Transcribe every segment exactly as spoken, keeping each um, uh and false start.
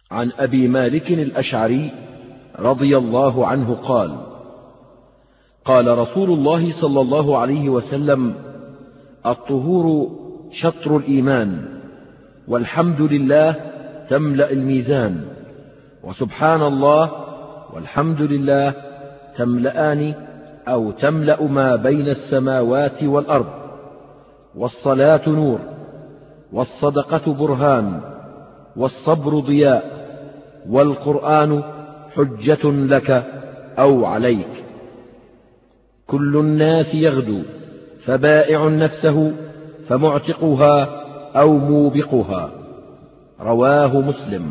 عن أبي مالك الأشعري رضي الله عنه قال: قال رسول الله صلى الله عليه وسلم: الطهور شطر الإيمان، والحمد لله تملأ الميزان، وسبحان الله والحمد لله تملأان أو تملأ ما بين السماوات والأرض، والصلاة نور، والصدقة برهان، والصبر ضياء، والقرآن حجة لك أو عليك. كل الناس يغدو، فبائع نفسه فمعتقها أو موبقها. رواه مسلم.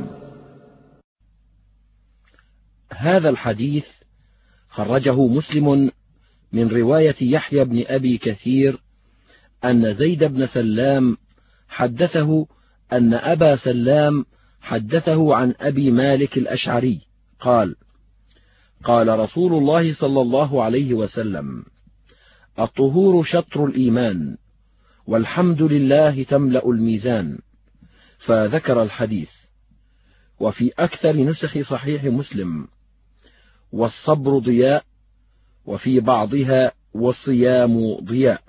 هذا الحديث خرجه مسلم من رواية يحيى بن أبي كثير أن زيد بن سلام حدثه أن أبا سلام حدثه عن أبي مالك الأشعري قال: قال رسول الله صلى الله عليه وسلم: الطهور شطر الإيمان، والحمد لله تملأ الميزان. فذكر الحديث. وفي أكثر نسخ صحيح مسلم: والصبر ضياء، وفي بعضها: والصيام ضياء.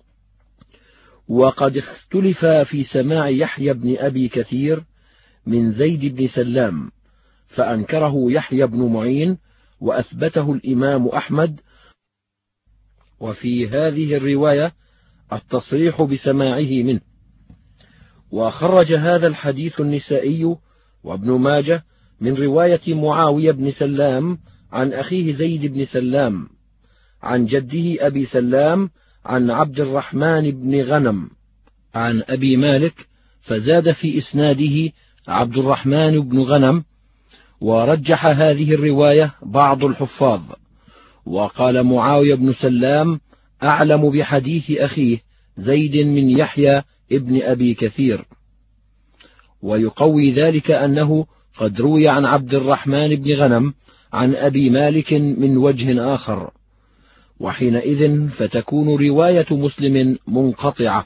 وقد اختلف في سماع يحيى بن أبي كثير من زيد بن سلام، فأنكره يحيى بن معين وأثبته الإمام أحمد. وفي هذه الرواية التصريح بسماعه منه. وخرج هذا الحديث النسائي وابن ماجه من رواية معاوية بن سلام عن أخيه زيد بن سلام عن جده أبي سلام عن عبد الرحمن بن غنم عن أبي مالك، فزاد في إسناده عبد الرحمن بن غنم. ورجح هذه الرواية بعض الحفاظ، وقال معاوية بن سلام أعلم بحديث أخيه زيد من يحيى ابن أبي كثير. ويقوي ذلك أنه قد روي عن عبد الرحمن بن غنم عن أبي مالك من وجه آخر، وحينئذ فتكون رواية مسلم منقطعة.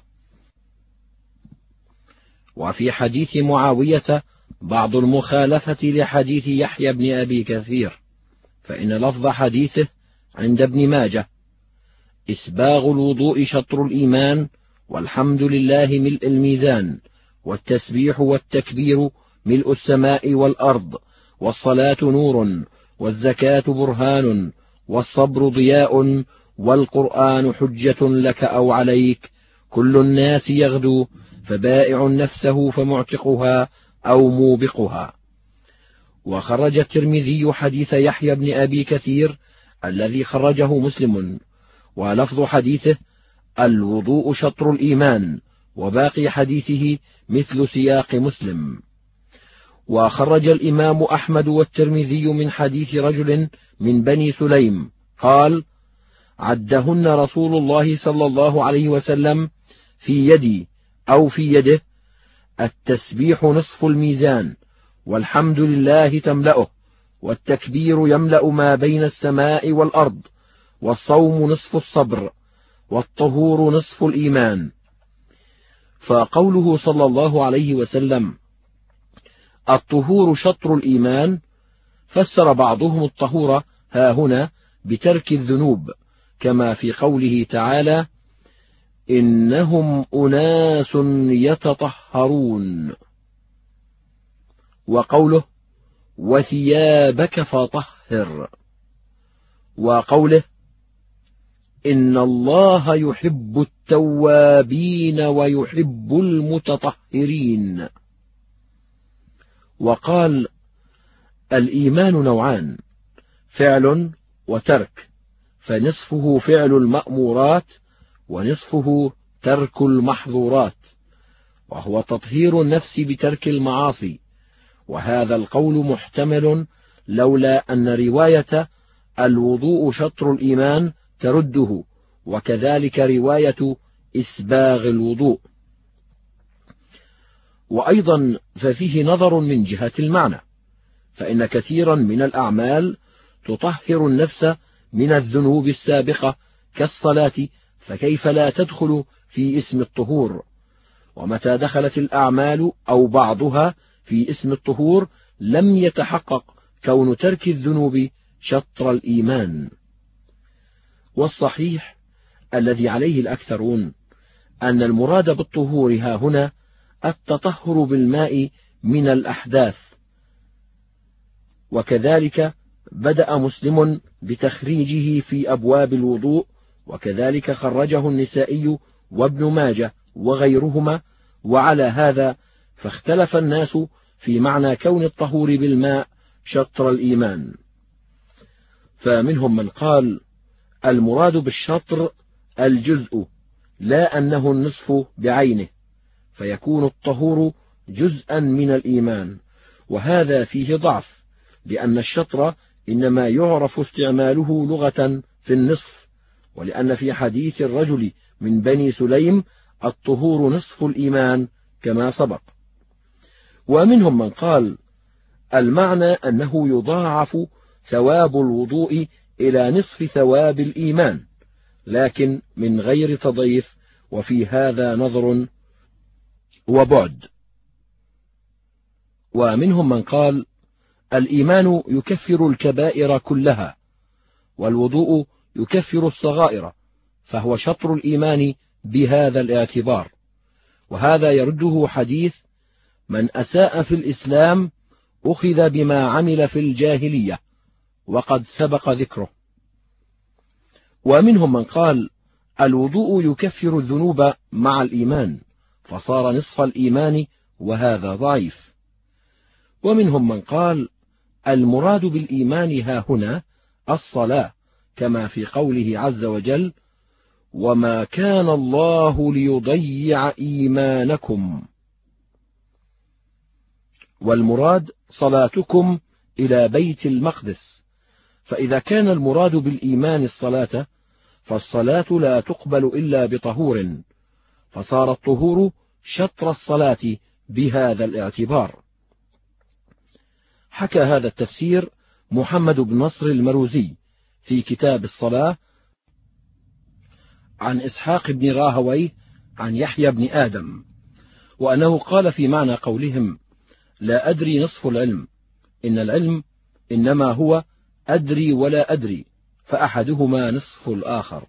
وفي حديث معاوية بعض المخالفة لحديث يحيى بن أبي كثير، فإن لفظ حديثه عند ابن ماجه: إسباغ الوضوء شطر الإيمان، والحمد لله ملء الميزان، والتسبيح والتكبير ملء السماء والأرض، والصلاة نور، والزكاة برهان، والصبر ضياء، والقرآن حجة لك أو عليك. كل الناس يغدو، فبائع نفسه فمعتقها أو موبقها. وخرج الترمذي حديث يحيى بن أبي كثير الذي خرجه مسلم، ولفظ حديثه: الوضوء شطر الإيمان، وباقي حديثه مثل سياق مسلم. وخرج الإمام أحمد والترمذي من حديث رجل من بني سليم قال: عدهن رسول الله صلى الله عليه وسلم في يدي أو في يده: التسبيح نصف الميزان، والحمد لله تملأه، والتكبير يملأ ما بين السماء والأرض، والصوم نصف الصبر، والطهور نصف الإيمان. فقوله صلى الله عليه وسلم: الطهور شطر الإيمان، فسر بعضهم الطهور هاهنا بترك الذنوب، كما في قوله تعالى: إنهم أناس يتطهرون. وقوله: وثيابك فطهر. وقوله: إن الله يحب التوابين ويحب المتطهرين. وقال: الإيمان نوعان: فعل وترك، فنصفه فعل المأمورات، ونصفه ترك المحظورات، وهو تطهير النفس بترك المعاصي. وهذا القول محتمل لولا أن رواية الوضوء شطر الإيمان ترده، وكذلك رواية إسباغ الوضوء. وأيضا ففيه نظر من جهة المعنى، فإن كثيرا من الأعمال تطهر النفس من الذنوب السابقة كالصلاة، فكيف لا تدخل في اسم الطهور؟ ومتى دخلت الأعمال أو بعضها في اسم الطهور لم يتحقق كون ترك الذنوب شطر الإيمان. والصحيح الذي عليه الأكثرون أن المراد بالطهور ها هنا التطهر بالماء من الأحداث. وكذلك بدأ مسلم بتخريجه في أبواب الوضوء، وكذلك خرجه النسائي وابن ماجه وغيرهما. وعلى هذا فاختلف الناس في معنى كون الطهور بالماء شطر الإيمان، فمنهم من قال المراد بالشطر الجزء لا أنه النصف بعينه، فيكون الطهور جزءا من الإيمان، وهذا فيه ضعف، لأن الشطر إنما يعرف استعماله لغة في النصف، ولأن في حديث الرجل من بني سليم الطهور نصف الإيمان كما سبق. ومنهم من قال المعنى أنه يضاعف ثواب الوضوء إلى نصف ثواب الإيمان، لكن من غير تضييف، وفي هذا نظر وبعد. ومنهم من قال الإيمان يكفر الكبائر كلها، والوضوء يكفر الصغائر، فهو شطر الإيمان بهذا الاعتبار. وهذا يرده حديث من أساء في الإسلام أخذ بما عمل في الجاهلية، وقد سبق ذكره. ومنهم من قال الوضوء يكفر الذنوب مع الإيمان، فصار نصف الإيمان، وهذا ضعيف. ومنهم من قال المراد بالإيمان ها هنا الصلاة، كما في قوله عز وجل وما كان الله ليضيع إيمانكم، والمراد صلاتكم إلى بيت المقدس. فإذا كان المراد بالإيمان الصلاة، فالصلاة لا تقبل إلا بطهور، فصار الطهور شطر الصلاة بهذا الاعتبار. حكى هذا التفسير محمد بن نصر المروزي في كتاب الصلاة عن إسحاق بن راهويه عن يحيى بن آدم، وأنه قال في معنى قولهم لا أدري نصف العلم، إن العلم إنما هو أدري ولا أدري، فأحدهما نصف الآخر.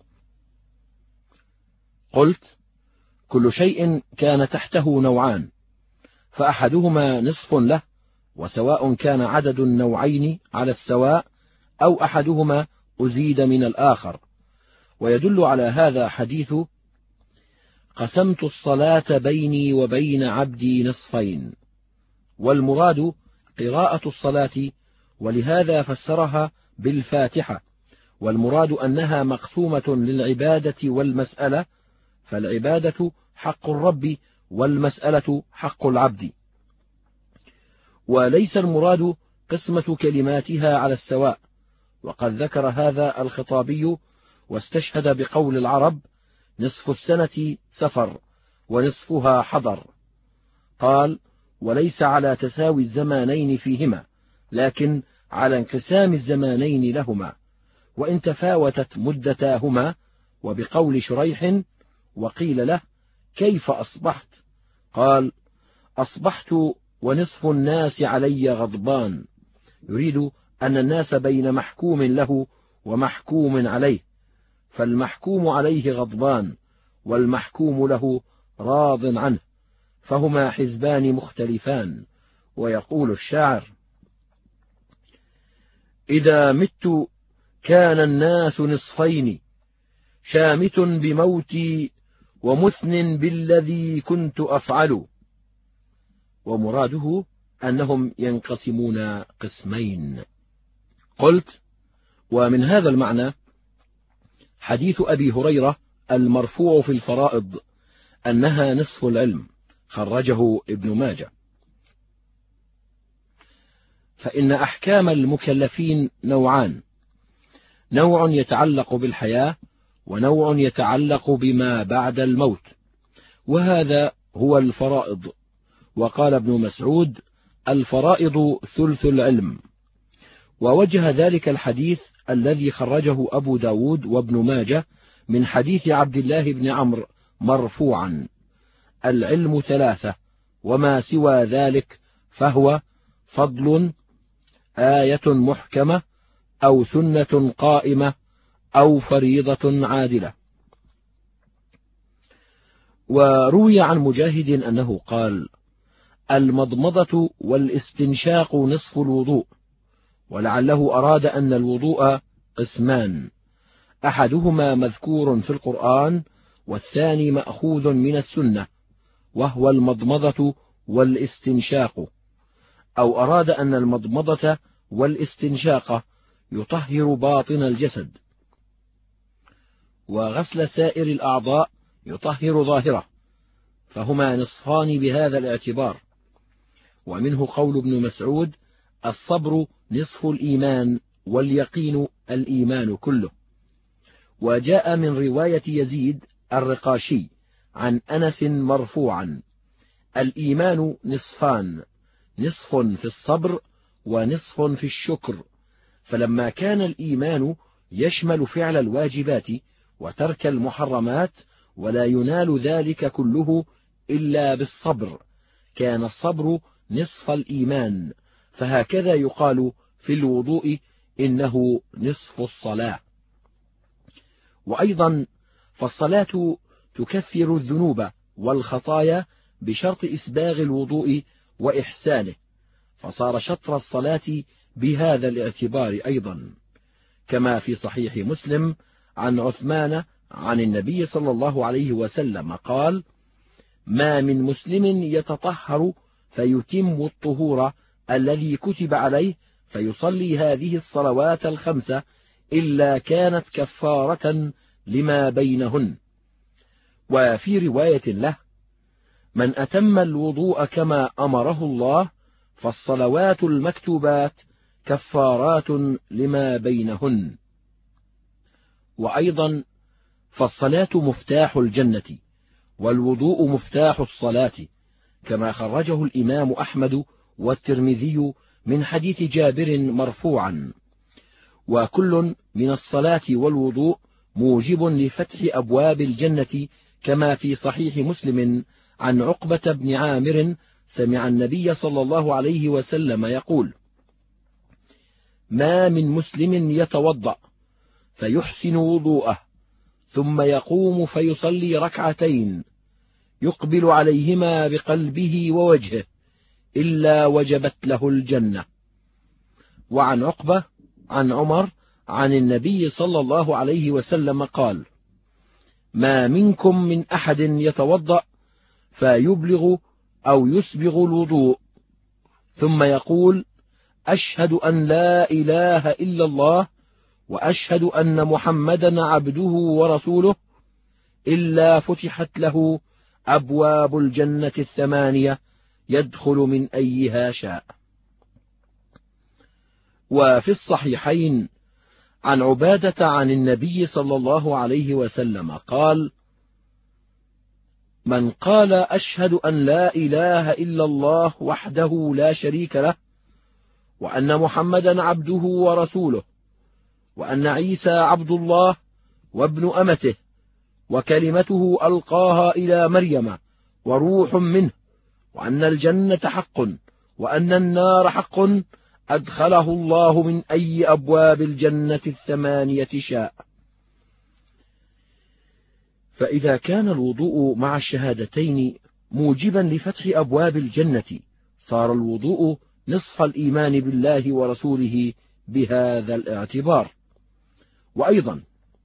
قلت كل شيء كان تحته نوعان، فأحدهما نصف له، وسواء كان عدد النوعين على السواء أو أحدهما أزيد من الآخر. ويدل على هذا حديث قسمت الصلاة بيني وبين عبدي نصفين، والمراد قراءة الصلاة، ولهذا فسرها بالفاتحة، والمراد أنها مقسومة للعبادة والمسألة، فالعبادة حق الرب والمسألة حق العبد. وليس المراد قسمة كلماتها على السواء، وقد ذكر هذا الخطابي واستشهد بقول العرب نصف السنة سفر ونصفها حضر. قال وليس على تساوي الزمانين فيهما، لكن على انقسام الزمانين لهما، وإن تفاوتت مدتاهما. وبقول شريح وقيل له كيف أصبحت؟ قال أصبحت ونصف الناس علي غضبان، يريد أن الناس بين محكوم له ومحكوم عليه، فالمحكوم عليه غضبان والمحكوم له راض عنه، فهما حزبان مختلفان. ويقول الشاعر إذا مت كان الناس نصفين، شامت بموتي ومثن بالذي كنت أفعل. ومراده أنهم ينقسمون قسمين. قلت ومن هذا المعنى حديث أبي هريرة المرفوع في الفرائض أنها نصف العلم، خرجه ابن ماجه. فإن أحكام المكلفين نوعان، نوع يتعلق بالحياة، ونوع يتعلق بما بعد الموت، وهذا هو الفرائض. وقال ابن مسعود الفرائض ثلث العلم. ووجه ذلك الحديث الذي خرجه أبو داود وابن ماجه من حديث عبد الله بن عمرو مرفوعا العلم ثلاثة، وما سوى ذلك فهو فضل، آية محكمة، أو سنة قائمة، أو فريضة عادلة. وروي عن مجاهد أنه قال: المضمضة والاستنشاق نصف الوضوء. ولعله أراد أن الوضوء قسمان، أحدهما مذكور في القرآن والثاني مأخوذ من السنة، وهو المضمضة والاستنشاق. أو أراد أن المضمضة والاستنشاق يطهر باطن الجسد، وغسل سائر الأعضاء يطهر ظاهره، فهما نصفان بهذا الاعتبار. ومنه قول ابن مسعود: الصبر نصف الإيمان واليقين الإيمان كله. وجاء من رواية يزيد الرقاشي عن أنس مرفوعا: الإيمان نصفان، نصف في الصبر ونصف في الشكر. فلما كان الإيمان يشمل فعل الواجبات وترك المحرمات ولا ينال ذلك كله إلا بالصبر، كان الصبر نصف الإيمان. فهكذا يقال في الوضوء: إنه نصف الصلاة. وأيضا فالصلاة تكفر الذنوب والخطايا بشرط إسباغ الوضوء وإحسانه، فصار شطر الصلاة بهذا الاعتبار أيضا، كما في صحيح مسلم عن عثمان عن النبي صلى الله عليه وسلم قال: ما من مسلم يتطهر فيتم الطهور الذي كتب عليه فيصلي هذه الصلوات الخمسة إلا كانت كفارة لما بينهن. وفي رواية له: من أتم الوضوء كما أمره الله فالصلوات المكتوبات كفارات لما بينهن. وأيضا فالصلاة مفتاح الجنة، والوضوء مفتاح الصلاة، كما خرجه الإمام أحمد والترمذي من حديث جابر مرفوعا: وكل من الصلاة والوضوء موجب لفتح أبواب الجنة، كما في صحيح مسلم عن عقبة بن عامر سمع النبي صلى الله عليه وسلم يقول: ما من مسلم يتوضأ فيحسن وضوءه ثم يقوم فيصلي ركعتين يقبل عليهما بقلبه ووجهه إلا وجبت له الجنة. وعن عقبة عن عمر عن النبي صلى الله عليه وسلم قال: ما منكم من أحد يتوضأ فيبلغ أو يسبغ الوضوء ثم يقول: أشهد أن لا إله إلا الله وأشهد أن محمدا عبده ورسوله، إلا فتحت له أبواب الجنة الثمانية يدخل من أيها شاء. وفي الصحيحين عن عبادة عن النبي صلى الله عليه وسلم قال: من قال أشهد أن لا إله إلا الله وحده لا شريك له وأن محمدا عبده ورسوله وأن عيسى عبد الله وابن أمته وكلمته ألقاها إلى مريم وروح منه وأن الجنة حق وأن النار حق، أدخله الله من أي أبواب الجنة الثمانية شاء. فإذا كان الوضوء مع الشهادتين موجبا لفتح أبواب الجنة، صار الوضوء نصف الإيمان بالله ورسوله بهذا الاعتبار. وأيضا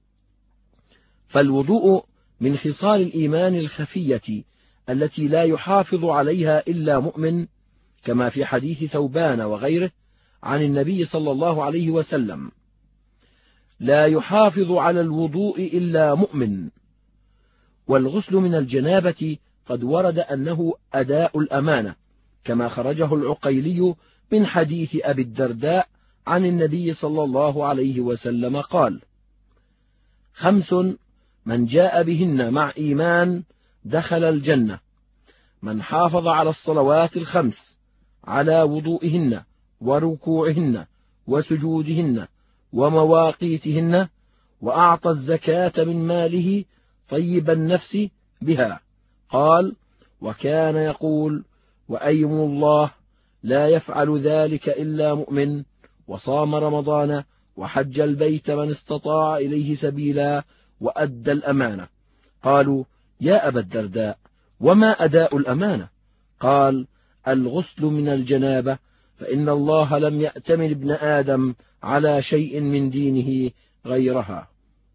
فالوضوء من خصال الإيمان الخفية التي لا يحافظ عليها إلا مؤمن، كما في حديث ثوبان وغيره عن النبي صلى الله عليه وسلم: لا يحافظ على الوضوء إلا مؤمن. والغسل من الجنابة قد ورد أنه أداء الأمانة، كما خرجه العقيلي من حديث أبي الدرداء عن النبي صلى الله عليه وسلم قال: خمس من جاء بهن مع إيمان دخل الجنة: من حافظ على الصلوات الخمس على وضوئهن وركوعهن وسجودهن ومواقيتهن، وأعطى الزكاة من ماله طيب النفس بها. قال: وكان يقول: وأيم الله لا يفعل ذلك إلا مؤمن، وصام رمضان وحج البيت من استطاع إليه سبيلا وأدى الأمانة. قالوا: يا أبا الدرداء، وما أداء الأمانة؟ قال: الغسل من الجنابة، فإن الله لم يأتمن ابن آدم على شيء من دينه غيرها.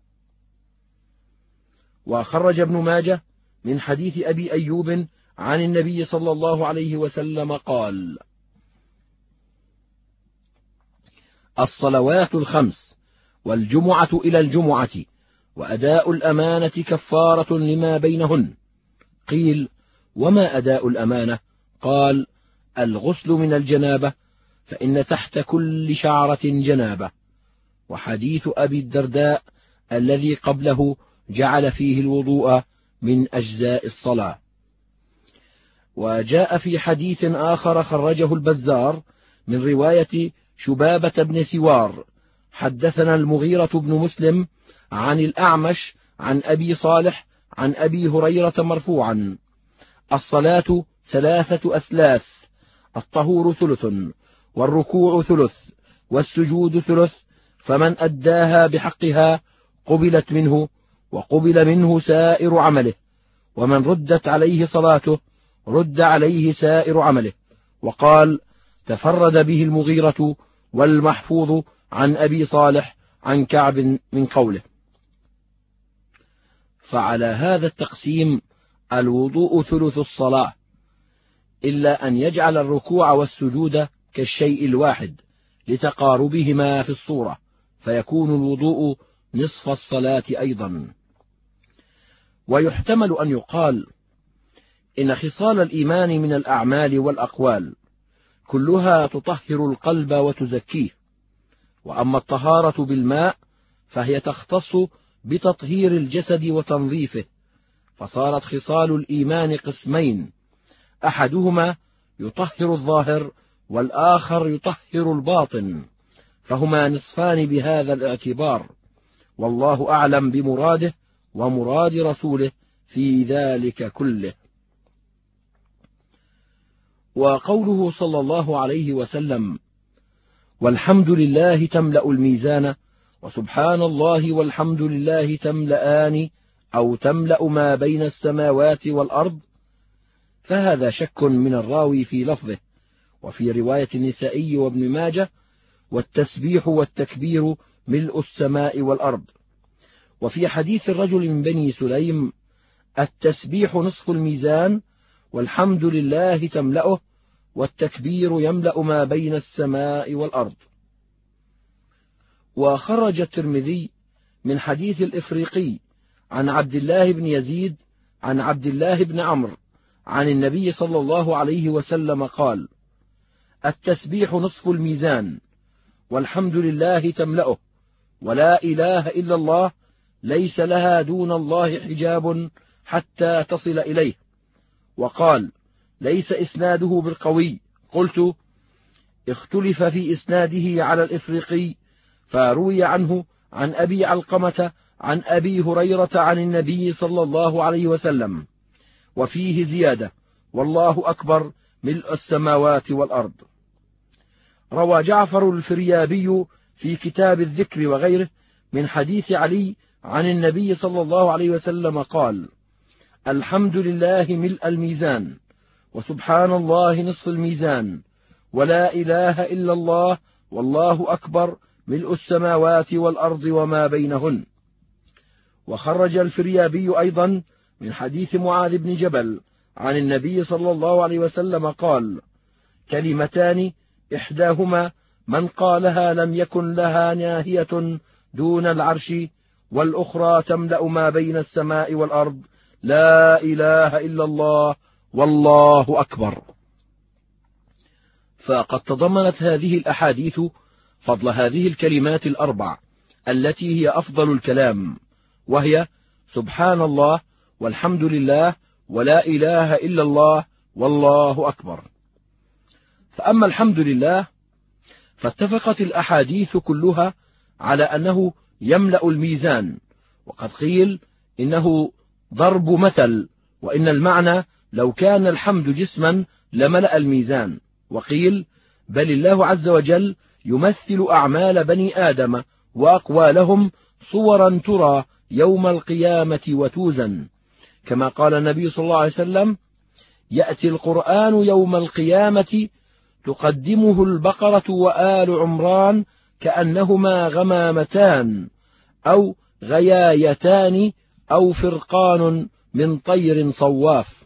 وخرج ابن ماجه من حديث أبي أيوب عن النبي صلى الله عليه وسلم قال: الصلوات الخمس والجمعة إلى الجمعة وأداء الأمانة كفارة لما بينهن. قيل: وما أداء الأمانة؟ قال: الغسل من الجنابة، فإن تحت كل شعرة جنابة. وحديث أبي الدرداء الذي قبله جعل فيه الوضوء من أجزاء الصلاة. وجاء في حديث آخر خرجه البزار من رواية شبابة بن سوار: حدثنا المغيرة بن مسلم عن الأعمش عن أبي صالح عن أبي هريرة مرفوعا: الصلاة ثلاثة أثلاث، الطهور ثلث، والركوع ثلث، والسجود ثلث، فمن أداها بحقها قبلت منه، وقبل منه سائر عمله، ومن ردت عليه صلاته رد عليه سائر عمله. وقال: تفرد به المغيرة والمحفوظ عن أبي صالح عن كعب من قوله. فعلى هذا التقسيم الوضوء ثلث الصلاة، إلا أن يجعل الركوع والسجود كالشيء الواحد لتقاربهما في الصورة، فيكون الوضوء نصف الصلاة أيضا. ويحتمل أن يقال إن خصال الإيمان من الأعمال والأقوال كلها تطهر القلب وتزكيه، وأما الطهارة بالماء فهي تختص بتطهير الجسد وتنظيفه، فصارت خصال الإيمان قسمين: أحدهما يطهر الظاهر، والآخر يطهر الباطن، فهما نصفان بهذا الاعتبار، والله أعلم بمراده ومراد رسوله في ذلك كله. وقوله صلى الله عليه وسلم: والحمد لله تملأ الميزان، وسبحان الله والحمد لله تملأان أو تملأ ما بين السماوات والأرض، فهذا شك من الراوي في لفظه. وفي رواية النسائي وابن ماجه: والتسبيح والتكبير ملء السماء والأرض. وفي حديث الرجل من بني سليم: التسبيح نصف الميزان، والحمد لله تملأه، والتكبير يملأ ما بين السماء والأرض. وخرج الترمذي من حديث الإفريقي عن عبد الله بن يزيد عن عبد الله بن عمرو عن النبي صلى الله عليه وسلم قال: التسبيح نصف الميزان، والحمد لله تملأه، ولا إله إلا الله ليس لها دون الله حجاب حتى تصل إليه. وقال: ليس إسناده بالقوي. قلت: اختلف في إسناده على الإفريقي، فروي عنه عن أبي علقمة عن أبي هريرة عن النبي صلى الله عليه وسلم، وفيه زيادة: والله أكبر ملء السماوات والأرض. روى جعفر الفريابي في كتاب الذكر وغيره من حديث علي عن النبي صلى الله عليه وسلم قال: الحمد لله ملء الميزان، وسبحان الله نصف الميزان، ولا إله إلا الله والله أكبر ملء السماوات والأرض وما بينهن. وخرج الفريابي أيضا من حديث معاذ بن جبل عن النبي صلى الله عليه وسلم قال: كلمتان إحداهما من قالها لم يكن لها ناهية دون العرش، والأخرى تملأ ما بين السماء والأرض: لا إله إلا الله والله أكبر. فقد تضمنت هذه الأحاديث فضل هذه الكلمات الأربع التي هي أفضل الكلام، وهي سبحان الله والحمد لله ولا إله إلا الله والله أكبر. فأما الحمد لله فاتفقت الأحاديث كلها على أنه يملأ الميزان، وقد قيل إنه ضرب مثل، وإن المعنى لو كان الحمد جسما لملأ الميزان، وقيل بل الله عز وجل يمثل أعمال بني آدم وأقوالهم صورا ترى يوم القيامة وتوزن، كما قال النبي صلى الله عليه وسلم: يأتي القرآن يوم القيامة تقدمه البقرة وآل عمران كأنهما غمامتان أو غيايتان أو فرقان من طير صواف.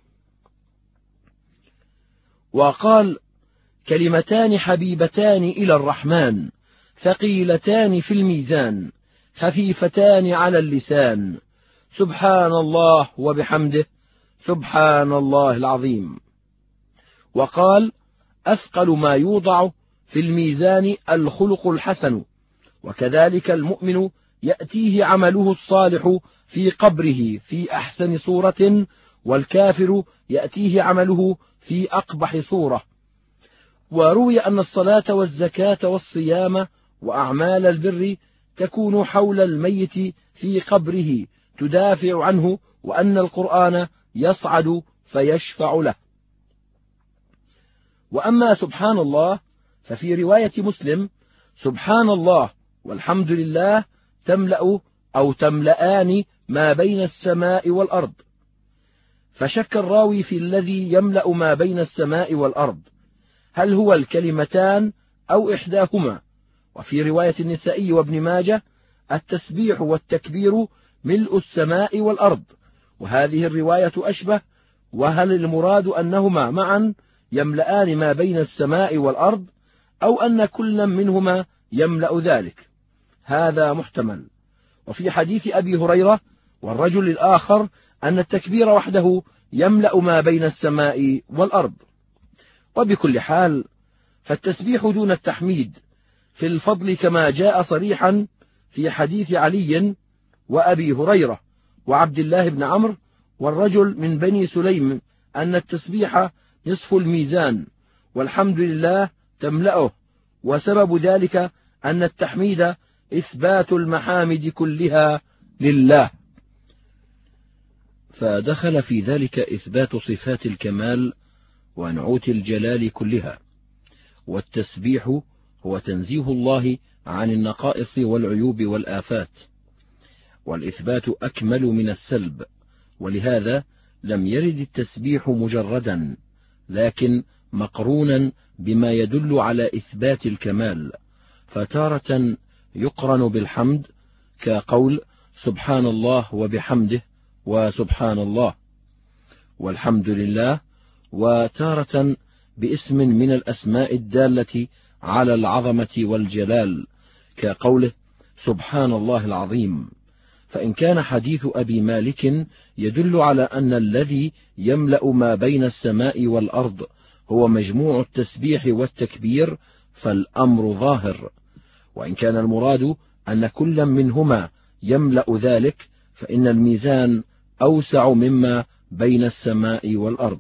وقال: كلمتان حبيبتان إلى الرحمن ثقيلتان في الميزان خفيفتان على اللسان سبحان الله وبحمده سبحان الله العظيم. وقال: أثقل ما يوضع في الميزان الخلق الحسن، وكذلك المؤمن يأتيه عمله الصالح في قبره في أحسن صورة، والكافر يأتيه عمله في أقبح صورة. وروي أن الصلاة والزكاة والصيام وأعمال البر تكون حول الميت في قبره تدافع عنه، وأن القرآن يصعد فيشفع له. وأما سبحان الله ففي رواية مسلم: سبحان الله والحمد لله تملأ أو تملأان ما بين السماء والأرض. فشك الراوي في الذي يملأ ما بين السماء والأرض، هل هو الكلمتان أو إحداهما؟ وفي رواية النسائي وابن ماجه: التسبيح والتكبير ملء السماء والأرض. وهذه الرواية أشبه، وهل المراد أنهما معا يملأان ما بين السماء والأرض، أو أن كلا منهما يملأ ذلك؟ هذا محتمل. وفي حديث أبي هريرة والرجل الآخر أن التكبير وحده يملأ ما بين السماء والأرض. وبكل حال فالتسبيح دون التحميد في الفضل كما جاء صريحا في حديث علي وأبي هريرة وعبد الله بن عمرو والرجل من بني سليم أن التسبيح نصف الميزان والحمد لله تملأه، وسبب ذلك أن التحميد إثبات المحامد كلها لله، فدخل في ذلك إثبات صفات الكمال ونعوت الجلال كلها. والتسبيح هو تنزيه الله عن النقائص والعيوب والآفات، والإثبات أكمل من السلب، ولهذا لم يرد التسبيح مجردا، لكن مقرونا بما يدل على إثبات الكمال، فتارة يقرن بالحمد كقول سبحان الله وبحمده وسبحان الله والحمد لله، وتارة باسم من الأسماء الدالة على العظمة والجلال كقوله سبحان الله العظيم. فإن كان حديث أبي مالك يدل على أن الذي يملأ ما بين السماء والأرض هو مجموع التسبيح والتكبير فالأمر ظاهر، وإن كان المراد أن كل منهما يملأ ذلك فإن الميزان أوسع مما بين السماء والأرض،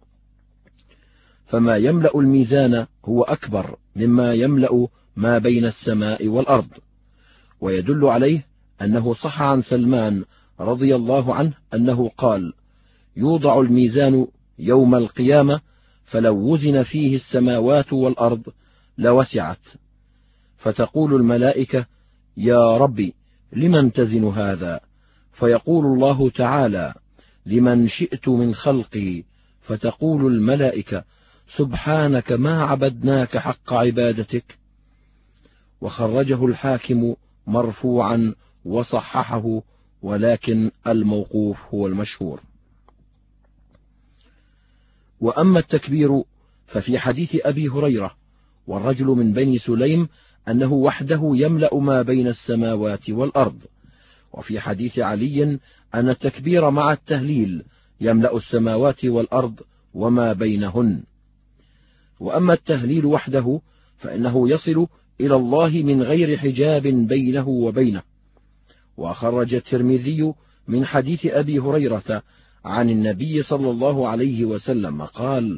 فما يملأ الميزان هو أكبر مما يملأ ما بين السماء والأرض. ويدل عليه أنه صح عن سلمان رضي الله عنه أنه قال: يوضع الميزان يوم القيامة فلو وزن فيه السماوات والأرض لوسعت، فتقول الملائكة: يا ربي لمن تزن هذا؟ فيقول الله تعالى: لمن شئت من خلقي. فتقول الملائكة: سبحانك ما عبدناك حق عبادتك. وخرجه الحاكم مرفوعا وصححه، ولكن الموقوف هو المشهور. وأما التكبير ففي حديث أبي هريرة والرجل من بني سليم أنه وحده يملأ ما بين السماوات والأرض، وفي حديث علي أن التكبير مع التهليل يملأ السماوات والأرض وما بينهن. وأما التهليل وحده فإنه يصل إلى الله من غير حجاب بينه وبينه. وخرج الترمذي من حديث أبي هريرة عن النبي صلى الله عليه وسلم قال: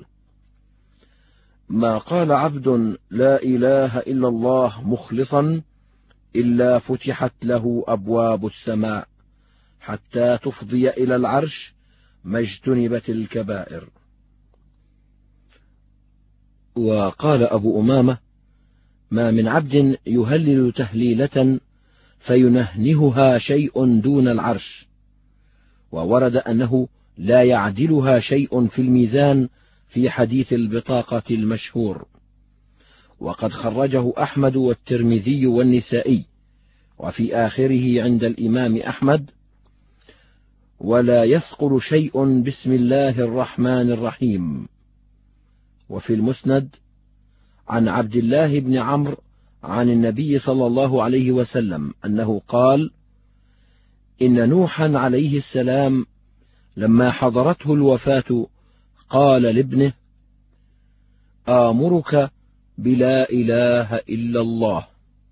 ما قال عبد لا إله إلا الله مخلصا إلا فتحت له أبواب السماء حتى تفضي إلى العرش ما اجتنبت الكبائر. وقال أبو أمامة: ما من عبد يهلل تهليلة فينهنهها شيء دون العرش. وورد أنه لا يعدلها شيء في الميزان في حديث البطاقة المشهور، وقد خرجه أحمد والترمذي والنسائي، وفي آخره عند الإمام أحمد: ولا يثقل شيء بسم الله الرحمن الرحيم. وفي المسند عن عبد الله بن عمرو عن النبي صلى الله عليه وسلم أنه قال: إن نوحا عليه السلام لما حضرته الوفاة قال لابنه: آمرك بلا إله إلا الله،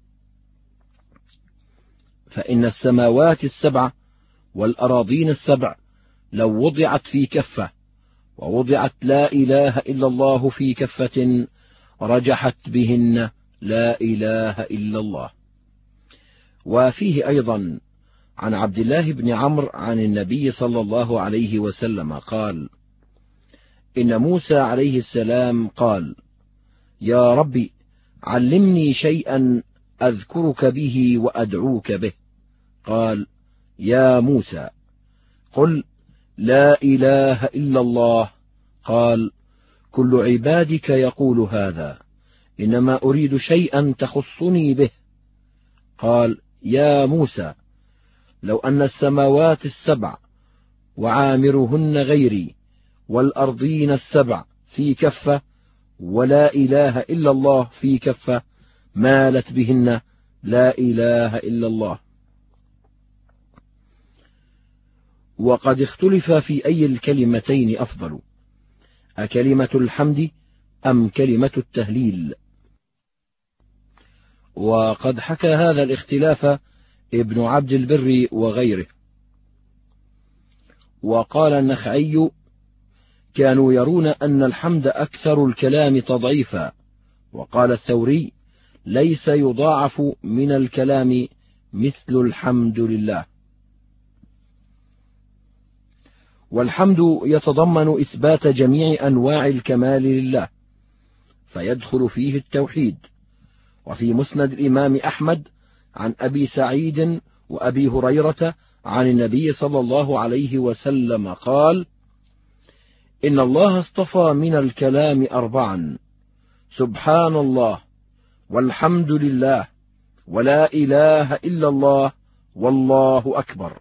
فإن السماوات السبع والأراضين السبع لو وضعت في كفة ووضعت لا إله إلا الله في كفة رجحت بهن لا إله إلا الله. وفيه أيضا عن عبد الله بن عمرو عن النبي صلى الله عليه وسلم قال: إن موسى عليه السلام قال: يا ربي علمني شيئا أذكرك به وأدعوك به. قال: يا موسى قل لا إله إلا الله. قال: كل عبادك يقول هذا، إنما أريد شيئا تخصني به. قال: يا موسى لو أن السماوات السبع وعامرهن غيري والأرضين السبع في كفة ولا إله إلا الله في كفة مالت بهن لا إله إلا الله. وقد اختلف في أي الكلمتين أفضل، أكلمة الحمد أم كلمة التهليل؟ وقد حكى هذا الاختلاف ابن عبد البر وغيره. وقال النخعي: كانوا يرون أن الحمد أكثر الكلام تضعيفا. وقال الثوري: ليس يضاعف من الكلام مثل الحمد لله. والحمد يتضمن إثبات جميع أنواع الكمال لله، فيدخل فيه التوحيد. وفي مسند الإمام أحمد عن أبي سعيد وأبي هريرة عن النبي صلى الله عليه وسلم قال: إن الله اصطفى من الكلام أربعا: سبحان الله، والحمد لله، ولا إله إلا الله، والله أكبر.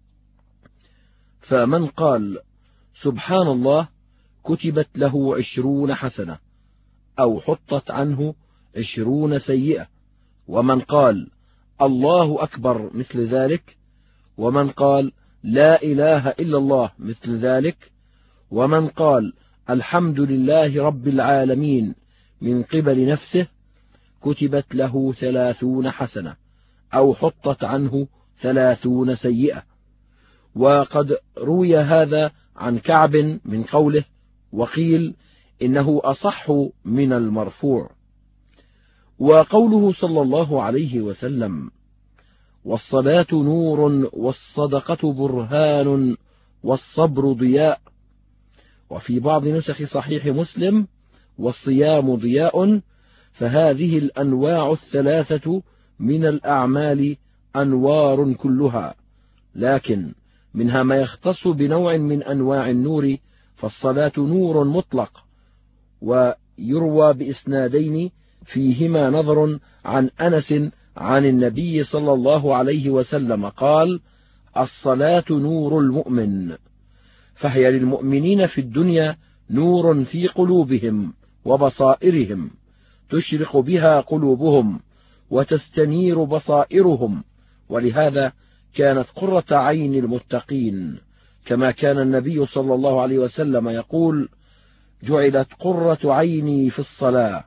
فمن قال سبحان الله كتبت له عشرون حسنة أو حطت عنه عشرون سيئة. ومن قال الله أكبر مثل ذلك، ومن قال لا إله إلا الله مثل ذلك، ومن قال الحمد لله رب العالمين من قبل نفسه كتبت له ثلاثون حسنة أو حطت عنه ثلاثون سيئة. وقد روي هذا عن كعب من قوله، وقيل إنه أصح من المرفوع. وقوله صلى الله عليه وسلم: والصلاة نور، والصدقة برهان، والصبر ضياء. وفي بعض نسخ صحيح مسلم: والصيام ضياء. فهذه الأنواع الثلاثة من الأعمال أنوار كلها، لكن منها ما يختص بنوع من أنواع النور، فالصلاة نور مطلق. ويروى بإسنادين فيهما نظر عن أنس عن النبي صلى الله عليه وسلم قال: الصلاة نور المؤمن، فهي للمؤمنين في الدنيا نور في قلوبهم وبصائرهم، تشرق بها قلوبهم وتستنير بصائرهم، ولهذا كانت قرة عين المتقين، كما كان النبي صلى الله عليه وسلم يقول: جعلت قرة عيني في الصلاة.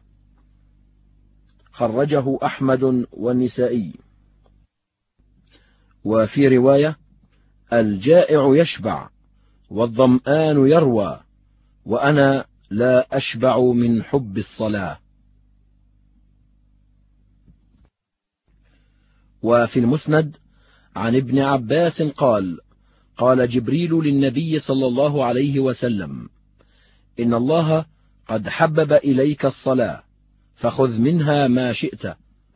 خرجه أحمد والنسائي. وفي رواية: الجائع يشبع والظمآن يروى، وأنا لا أشبع من حب الصلاة. وفي المسند عن ابن عباس قال: قال جبريل للنبي صلى الله عليه وسلم: إن الله قد حبب إليك الصلاة فخذ منها ما شئت.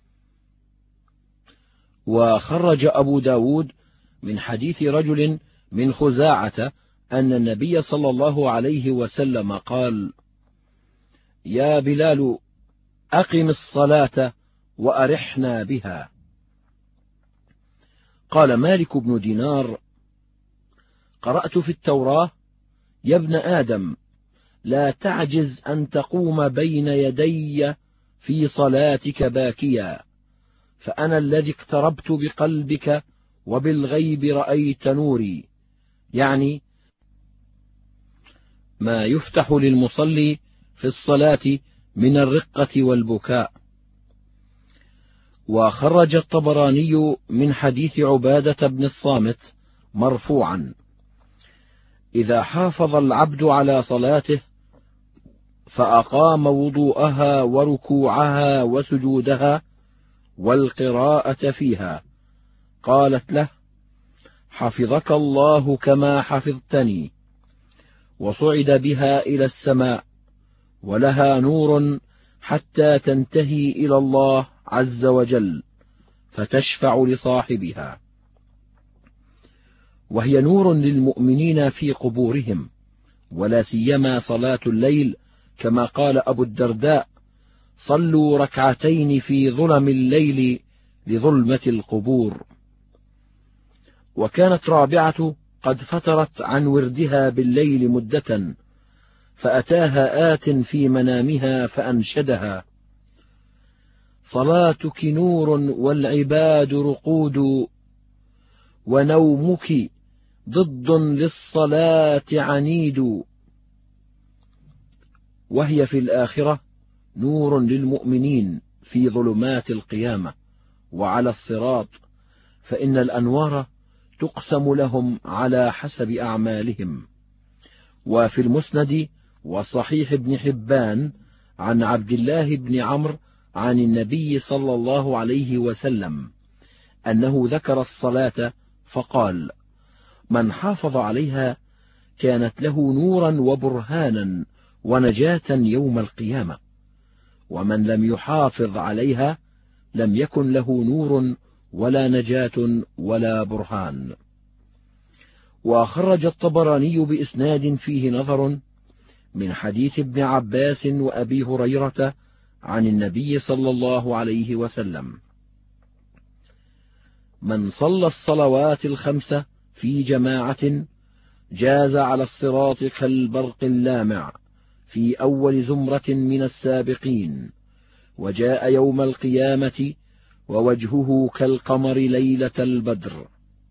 وخرج أبو داود من حديث رجل من خزاعة أن النبي صلى الله عليه وسلم قال: يا بلال أقم الصلاة وأرحنا بها. قال مالك بن دينار: قرأت في التوراة: يا ابن آدم لا تعجز أن تقوم بين يدي في صلاتك باكيا، فأنا الذي اقتربت بقلبك وبالغيب رأيت نوري، يعني ما يفتح للمصلي في الصلاة من الرقة والبكاء. وخرج الطبراني من حديث عبادة بن الصامت مرفوعا: إذا حافظ العبد على صلاته فأقام وضوءها وركوعها وسجودها والقراءة فيها، قالت له: حفظك الله كما حفظتني، وصعد بها إلى السماء، ولها نور حتى تنتهي إلى الله عز وجل فتشفع لصاحبها، وهي نور للمؤمنين في قبورهم، ولا سيما صلاة الليل، كما قال أبو الدرداء: صلوا ركعتين في ظلم الليل لظلمة القبور. وكانت رابعة قد فترت عن وردها بالليل مدة، فأتاها آت في منامها فأنشدها: صلاتك نور والعباد رقود، ونومك ضد للصلاة عنيد. وهي في الآخرة نور للمؤمنين في ظلمات القيامة وعلى الصراط، فإن الأنوار تقسم لهم على حسب أعمالهم. وفي المسند وصحيح ابن حبان عن عبد الله بن عمرو عن النبي صلى الله عليه وسلم أنه ذكر الصلاة فقال: من حافظ عليها كانت له نورا وبرهانا ونجاة يوم القيامة، ومن لم يحافظ عليها لم يكن له نور ولا نجاة ولا برهان. وخرج الطبراني بإسناد فيه نظر من حديث ابن عباس وأبي هريرة عن النبي صلى الله عليه وسلم: من صلى الصلوات الخمس في جماعة جاز على الصراط كالبرق اللامع في أول زمرة من السابقين، وجاء يوم القيامة ووجهه كالقمر ليلة البدر.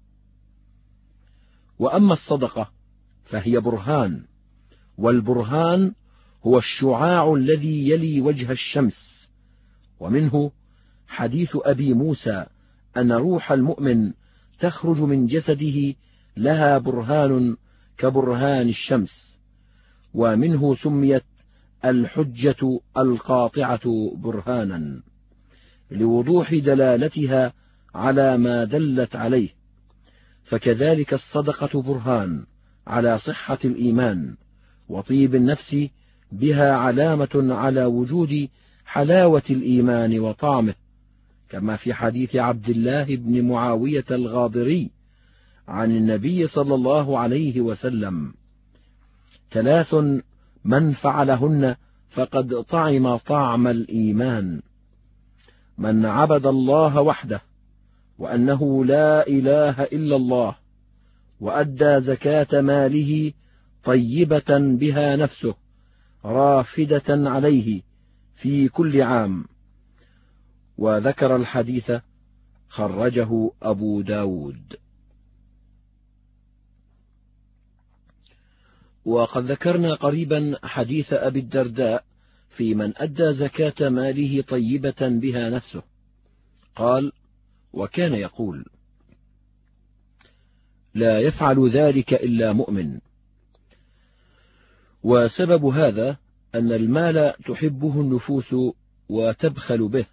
وأما الصدقة فهي برهان، والبرهان هو الشعاع الذي يلي وجه الشمس. ومنه حديث أبي موسى أن روح المؤمن تخرج من جسده لها برهان كبرهان الشمس، ومنه سميت الحجة القاطعة برهانا لوضوح دلالتها على ما دلت عليه. فكذلك الصدقة برهان على صحة الإيمان وطيب النفس، بها علامة على وجود حلاوة الإيمان وطعمه، كما في حديث عبد الله بن معاوية الغاضري عن النبي صلى الله عليه وسلم: ثلاث من فعلهن فقد طعم طعم الإيمان: من عبد الله وحده وأنه لا إله إلا الله، وأدى زكاة ماله طيبة بها نفسه رافدة عليه في كل عام. وذكر الحديث خرجه أبو داود. وقد ذكرنا قريبا حديث أبي الدرداء في من أدى زكاة ماله طيبة بها نفسه، قال: وكان يقول: لا يفعل ذلك إلا مؤمن. وسبب هذا أن المال تحبه النفوس وتبخل به،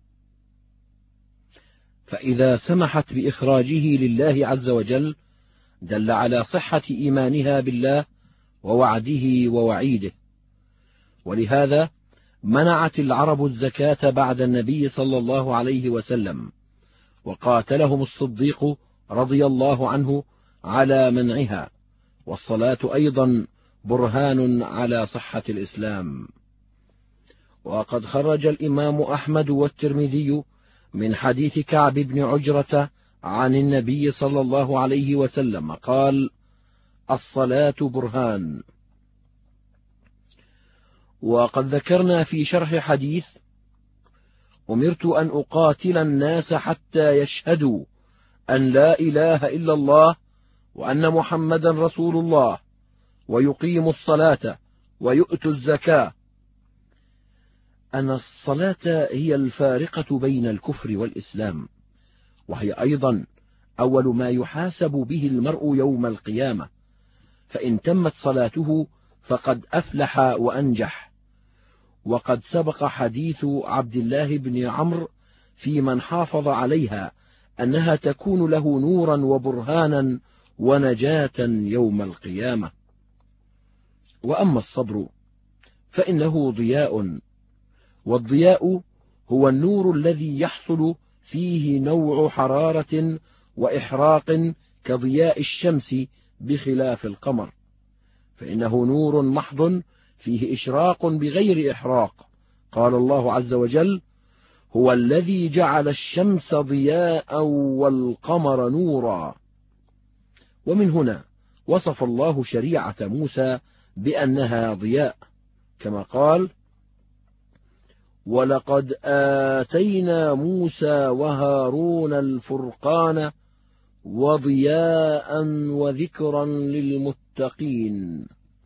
فإذا سمحت بإخراجه لله عز وجل دل على صحة إيمانها بالله ووعده ووعيده. ولهذا منعت العرب الزكاة بعد النبي صلى الله عليه وسلم، وقاتلهم الصديق رضي الله عنه على منعها، والصلاة أيضا برهان على صحة الإسلام. وقد خرج الإمام أحمد والترمذي من حديث كعب بن عجرة عن النبي صلى الله عليه وسلم قال: الصلاة برهان. وقد ذكرنا في شرح حديث: أمرت أن أقاتل الناس حتى يشهدوا أن لا إله إلا الله وأن محمدا رسول الله ويقيموا الصلاة ويؤتوا الزكاة، أن الصلاة هي الفارقة بين الكفر والإسلام، وهي أيضا أول ما يحاسب به المرء يوم القيامة، فإن تمت صلاته فقد أفلح وأنجح. وقد سبق حديث عبد الله بن عمرو في من حافظ عليها أنها تكون له نورا وبرهانا ونجاة يوم القيامة. وأما الصبر فإنه ضياء، والضياء هو النور الذي يحصل فيه نوع حرارة وإحراق كضياء الشمس بخلاف القمر، فإنه نور محض فيه إشراق بغير إحراق. قال الله عز وجل: هو الذي جعل الشمس ضياء والقمر نورا. ومن هنا وصف الله شريعة موسى بأنها ضياء، كما قال: ولقد آتينا موسى وهارون الفرقان وضياء وذكرا للمتقين.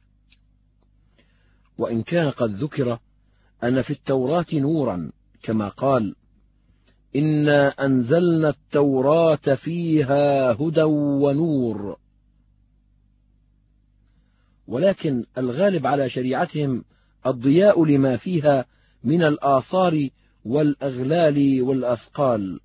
وإن كان قد ذكر أن في التوراة نورا، كما قال: إنا أنزلنا التوراة فيها هدى ونور، ولكن الغالب على شريعتهم الضياء لما فيها من الآثار والأغلال والأثقال.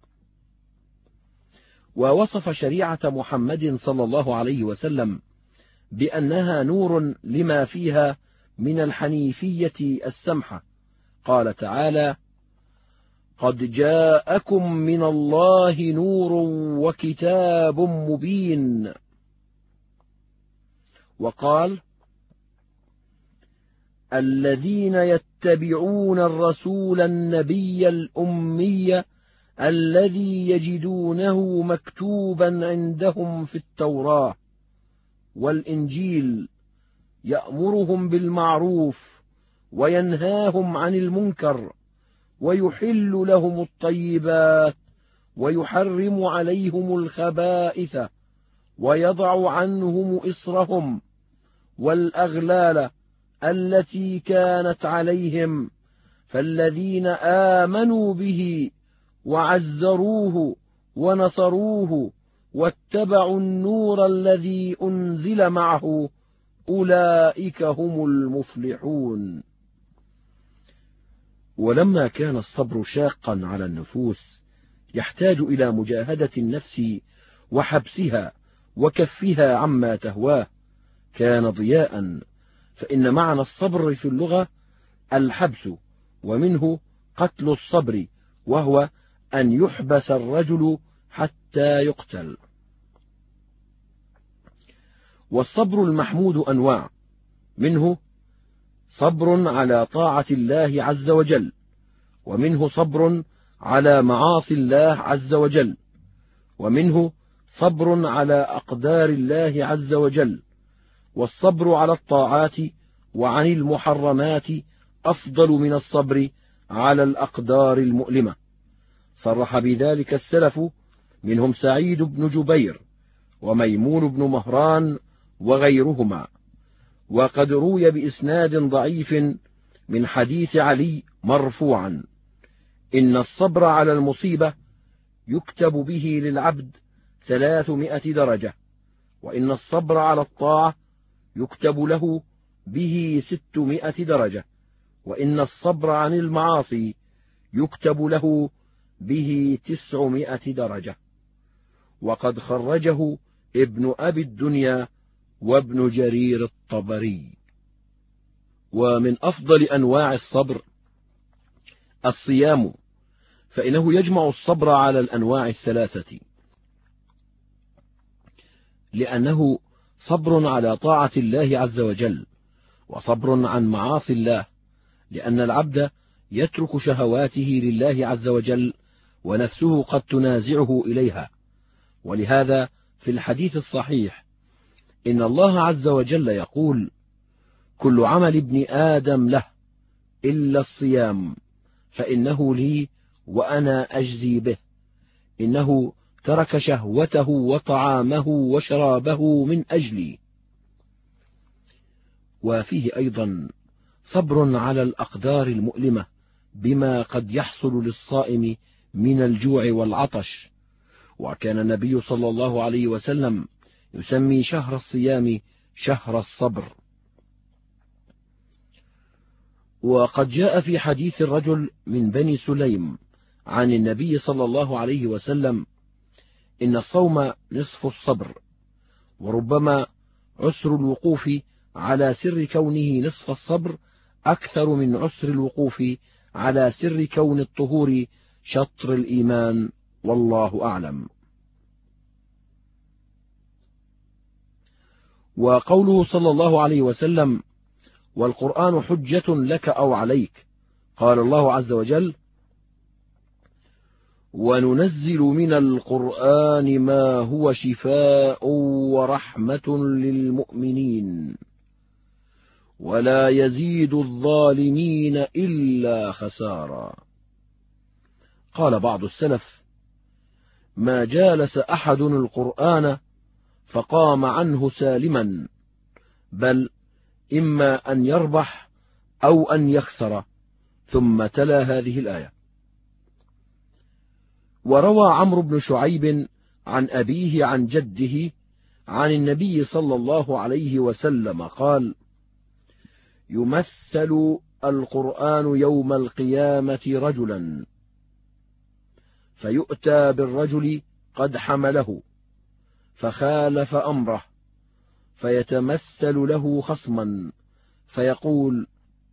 ووصف شريعة محمد صلى الله عليه وسلم بأنها نور لما فيها من الحنيفية السمحة. قال تعالى: قد جاءكم من الله نور وكتاب مبين. وقال: الذين يتبعون الرسول النبي الأمي الذي يجدونه مكتوبا عندهم في التوراة والإنجيل يأمرهم بالمعروف وينهاهم عن المنكر ويحل لهم الطيبات ويحرم عليهم الخبائث ويضع عنهم إصرهم والأغلال التي كانت عليهم، فالذين آمنوا به وعزروه ونصروه واتبعوا النور الذي أنزل معه أولئك هم المفلحون. ولما كان الصبر شاقا على النفوس يحتاج إلى مجاهدة النفس وحبسها وكفها عما تهواه، كان ضياء، فإن معنى الصبر في اللغة الحبس، ومنه قتل الصبر، وهو أن يحبس الرجل حتى يقتل. والصبر المحمود أنواع، منه صبر على طاعة الله عز وجل، ومنه صبر على معاصي الله عز وجل، ومنه صبر على أقدار الله عز وجل. والصبر على الطاعات وعن المحرمات أفضل من الصبر على الأقدار المؤلمة. صرح بذلك السلف، منهم سعيد بن جبير وميمون بن مهران وغيرهما. وقد روي بإسناد ضعيف من حديث علي مرفوعا: إن الصبر على المصيبة يكتب به للعبد ثلاثمائة درجة، وإن الصبر على الطاعة يكتب له به ستمائة درجة، وإن الصبر عن المعاصي يكتب له به تسعمائة درجة. وقد خرجه ابن أبي الدنيا وابن جرير الطبري. ومن أفضل أنواع الصبر الصيام، فإنه يجمع الصبر على الأنواع الثلاثة، لأنه صبر على طاعة الله عز وجل، وصبر عن معاصي الله، لأن العبد يترك شهواته لله عز وجل ونفسه قد تنازعه إليها. ولهذا في الحديث الصحيح إن الله عز وجل يقول: كل عمل ابن آدم له إلا الصيام فإنه لي وأنا أجزي به، إنه ترك شهوته وطعامه وشرابه من أجلي. وفيه أيضا صبر على الأقدار المؤلمة بما قد يحصل للصائم من الجوع والعطش، وكان النبي صلى الله عليه وسلم يسمي شهر الصيام شهر الصبر. وقد جاء في حديث الرجل من بني سليم عن النبي صلى الله عليه وسلم: إن الصوم نصف الصبر، وربما عسر الوقوف على سر كونه نصف الصبر أكثر من عسر الوقوف على سر كون الطهور شطر الإيمان، والله أعلم. وقوله صلى الله عليه وسلم: والقرآن حجة لك أو عليك، قال الله عز وجل: وننزل من القرآن ما هو شفاء ورحمة للمؤمنين ولا يزيد الظالمين إلا خسارا. قال بعض السلف: ما جالس أحد القرآن فقام عنه سالما، بل إما أن يربح أو أن يخسر. ثم تلا هذه الآية. وروى عمرو بن شعيب عن أبيه عن جده عن النبي صلى الله عليه وسلم قال: يمثل القرآن يوم القيامة رجلا، فيؤتى بالرجل قد حمله فخالف أمره، فيتمثل له خصما فيقول: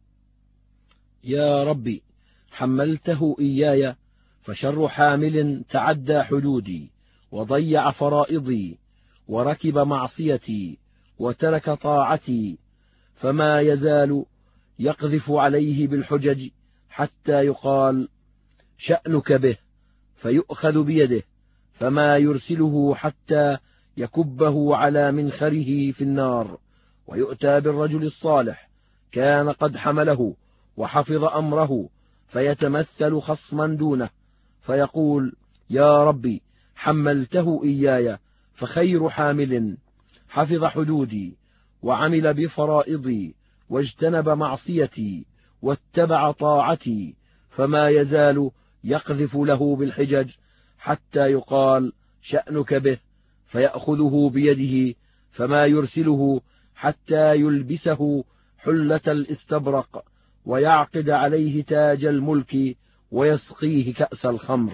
يا ربي حملته إياي، فشر حامل تعدى حدودي وضيع فرائضي وركب معصيتي وترك طاعتي، فما يزال يقذف عليه بالحجج حتى يقال: شأنك به، فيؤخذ بيده فما يرسله حتى يكبه على منخره في النار. ويؤتى بالرجل الصالح كان قد حمله وحفظ أمره، فيتمثل خصما دونه فيقول: يا ربي حملته إياي، فخير حامل حفظ حدودي وعمل بفرائضي واجتنب معصيتي واتبع طاعتي، فما يزال يقذف له بالحجج حتى يقال: شأنك به، فيأخذه بيده فما يرسله حتى يلبسه حلة الاستبرق ويعقد عليه تاج الملك ويسقيه كأس الخمر.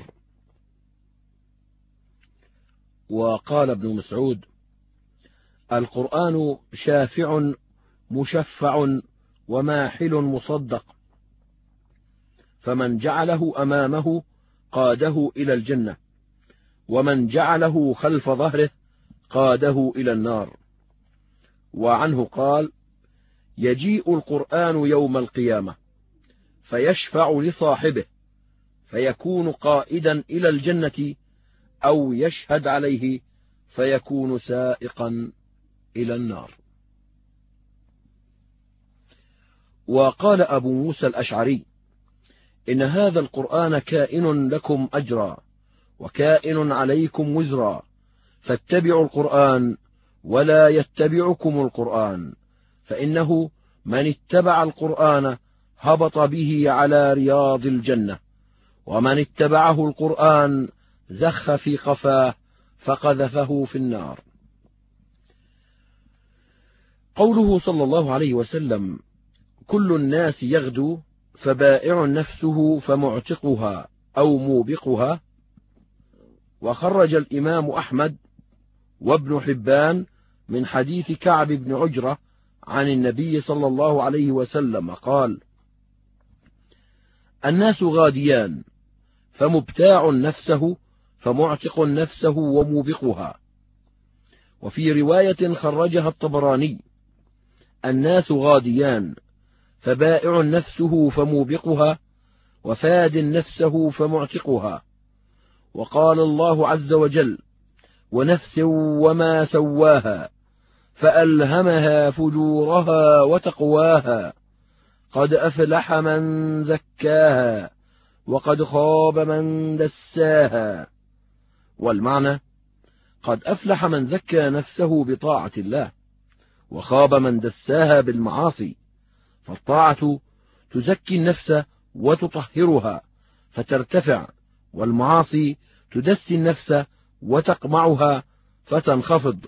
وقال ابن مسعود: القرآن شافع مشفع وماحل مصدق، فمن جعله أمامه قاده إلى الجنة، ومن جعله خلف ظهره قاده إلى النار. وعنه قال: يجيء القرآن يوم القيامة فيشفع لصاحبه فيكون قائدا إلى الجنة، أو يشهد عليه فيكون سائقا إلى النار. وقال أبو موسى الأشعري: إن هذا القرآن كائن لكم أجرا وكائن عليكم وزرا، فاتبعوا القرآن ولا يتبعكم القرآن، فإنه من اتبع القرآن هبط به على رياض الجنة، ومن اتبعه القرآن زخ في قفاه فقذفه في النار. قوله صلى الله عليه وسلم: كل الناس يغدو فبائع نفسه فمعتقها أو موبقها، وخرج الإمام أحمد وابن حبان من حديث كعب بن عجرة عن النبي صلى الله عليه وسلم قال: الناس غاديان، فمبتاع نفسه فمعتق نفسه وموبقها. وفي رواية خرجها الطبراني: الناس غاديان، فبائع نفسه فموبقها، وفاد نفسه فمعتقها. وقال الله عز وجل: ونفس وما سواها فألهمها فجورها وتقواها، قد أفلح من زكاها وقد خاب من دساها. والمعنى: قد أفلح من زكى نفسه بطاعة الله، وخاب من دساها بالمعاصي. فالطاعة تزكي النفس وتطهرها فترتفع، والمعاصي تدسي النفس وتقمعها فتنخفض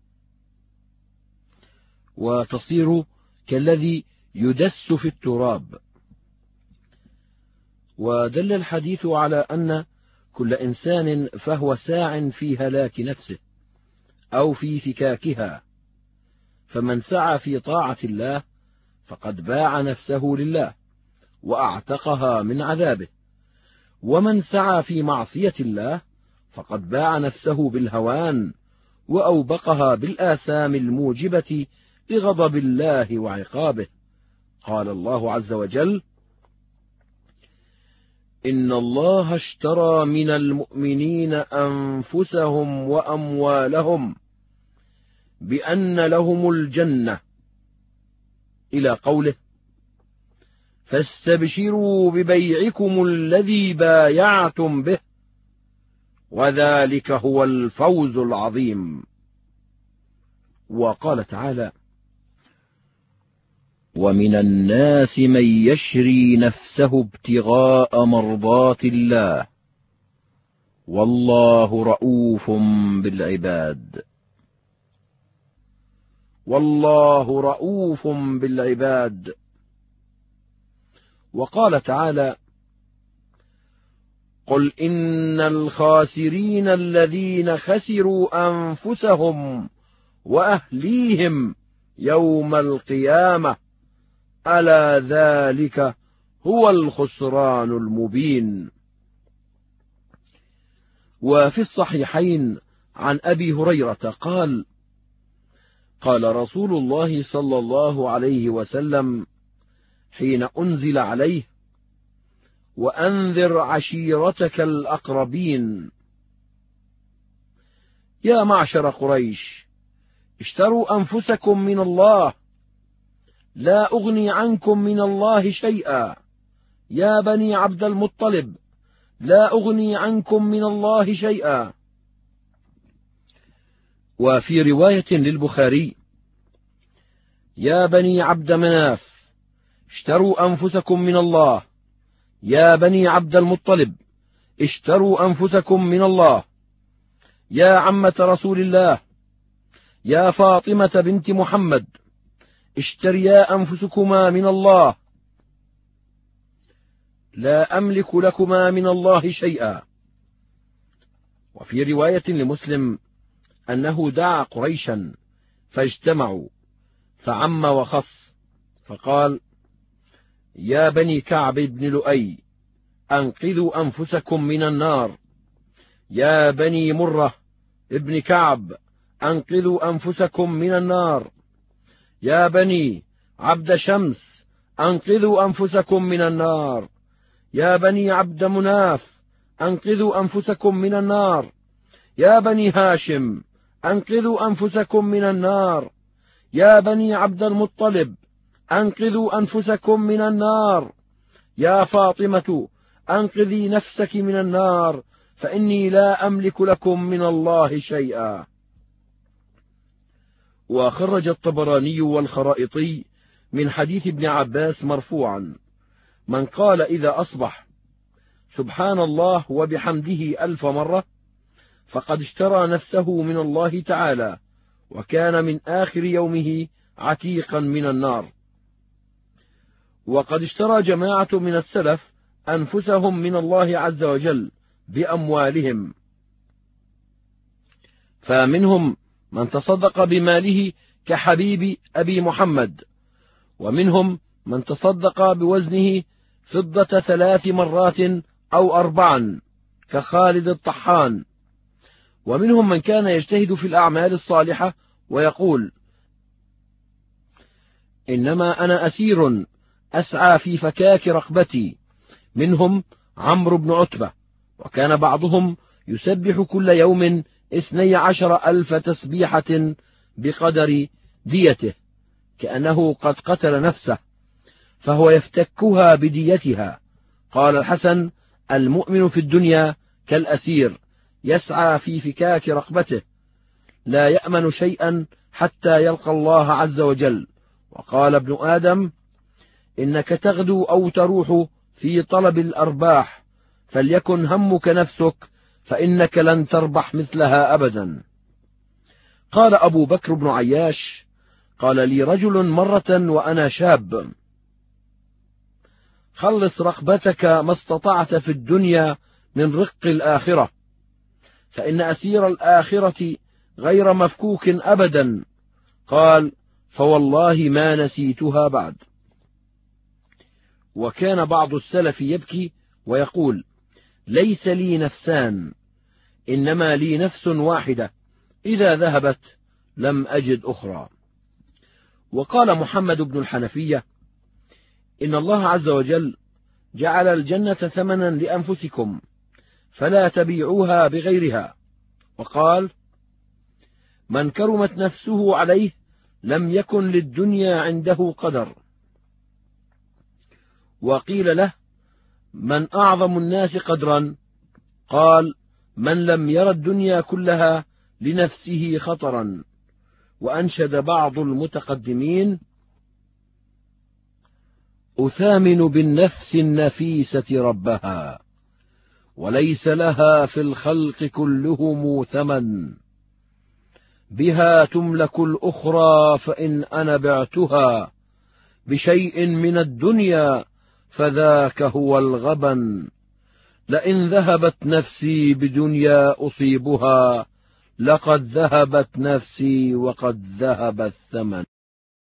وتصير كالذي يدس في التراب. ودل الحديث على أن كل إنسان فهو ساع في هلاك نفسه أو في فكاكها، فمن سعى في طاعة الله فقد باع نفسه لله وأعتقها من عذابه، ومن سعى في معصية الله فقد باع نفسه بالهوان وأوبقها بالآثام الموجبة لغضب الله وعقابه. قال الله عز وجل: إن الله اشترى من المؤمنين أنفسهم وأموالهم بأن لهم الجنة، إلى قوله: فاستبشروا ببيعكم الذي بايعتم به وذلك هو الفوز العظيم. وقال تعالى: ومن الناس من يشري نفسه ابتغاء مرضات الله والله رؤوف بالعباد والله رؤوف بالعباد. وقال تعالى: قل إن الخاسرين الذين خسروا أنفسهم وأهليهم يوم القيامة ألا ذلك هو الخسران المبين. وفي الصحيحين عن أبي هريرة قال: قال رسول الله صلى الله عليه وسلم حين أنزل عليه: وأنذر عشيرتك الأقربين. يا معشر قريش، اشتروا أنفسكم من الله، لا أغني عنكم من الله شيئا. يا بني عبد المطلب، لا أغني عنكم من الله شيئا. وفي رواية للبخاري: يا بني عبد مناف، اشتروا أنفسكم من الله. يا بني عبد المطلب، اشتروا أنفسكم من الله. يا عمة رسول الله، يا فاطمة بنت محمد، اشتريا أنفسكما من الله، لا أملك لكما من الله شيئا. وفي رواية لمسلم أنه دعا قريشا فاجتمعوا فعم وخص، فقال: يا بني كعب بن لؤي، أنقذوا أنفسكم من النار. يا بني مرة ابن كعب، أنقذوا أنفسكم من النار. يا بني عبد شمس، أنقذوا أنفسكم من النار. يا بني عبد مناف، أنقذوا أنفسكم من النار. يا بني هاشم، أنقذوا أنفسكم من النار. يا بني عبد المطلب، أنقذوا أنفسكم من النار. يا فاطمة، أنقذي نفسك من النار، فإني لا أملك لكم من الله شيئا. وخرج الطبراني والخرائطي من حديث ابن عباس مرفوعا: من قال إذا أصبح سبحان الله وبحمده ألف مرة فقد اشترى نفسه من الله تعالى، وكان من آخر يومه عتيقا من النار. وقد اشترى جماعة من السلف أنفسهم من الله عز وجل بأموالهم، فمنهم من تصدق بماله كحبيب أبي محمد، ومنهم من تصدق بوزنه فضة ثلاث مرات أو أربعا كخالد الطحان، ومنهم من كان يجتهد في الأعمال الصالحة ويقول: إنما أنا أسير أسعى في فكاك رقبتي، منهم عمرو بن عتبة، وكان بعضهم يسبح كل يوم اثني عشر ألف تسبيحة بقدر ديته، كأنه قد قتل نفسه فهو يفتكها بديتها. قال الحسن: المؤمن في الدنيا كالأسير يسعى في فكاك رقبته، لا يأمن شيئا حتى يلقى الله عز وجل. وقال ابن آدم: إنك تغدو أو تروح في طلب الأرباح، فليكن همك نفسك، فإنك لن تربح مثلها أبدا. قال أبو بكر بن عياش: قال لي رجل مرة وأنا شاب: خلص رقبتك ما استطعت في الدنيا من رق الآخرة، فإن أسير الآخرة غير مفكوك أبدا. قال: فوالله ما نسيتها بعد. وكان بعض السلف يبكي ويقول: ليس لي نفسان، إنما لي نفس واحدة، إذا ذهبت لم أجد أخرى. وقال محمد بن الحنفية: إن الله عز وجل جعل الجنة ثمنا لأنفسكم، فلا تبيعوها بغيرها. وقال: من كرمت نفسه عليه لم يكن للدنيا عنده قدر. وقيل له: من أعظم الناس قدرا؟ قال: من لم ير الدنيا كلها لنفسه خطرا. وأنشد بعض المتقدمين: أثامن بالنفس النفيسة ربها، وليس لها في الخلق كلهم ثمن، بها تملك الأخرى، فإن أنا بعتها بشيء من الدنيا فذاك هو الغبن. لئن ذهبت نفسي بدنيا أصيبها، لقد ذهبت نفسي وقد ذهب الثمن.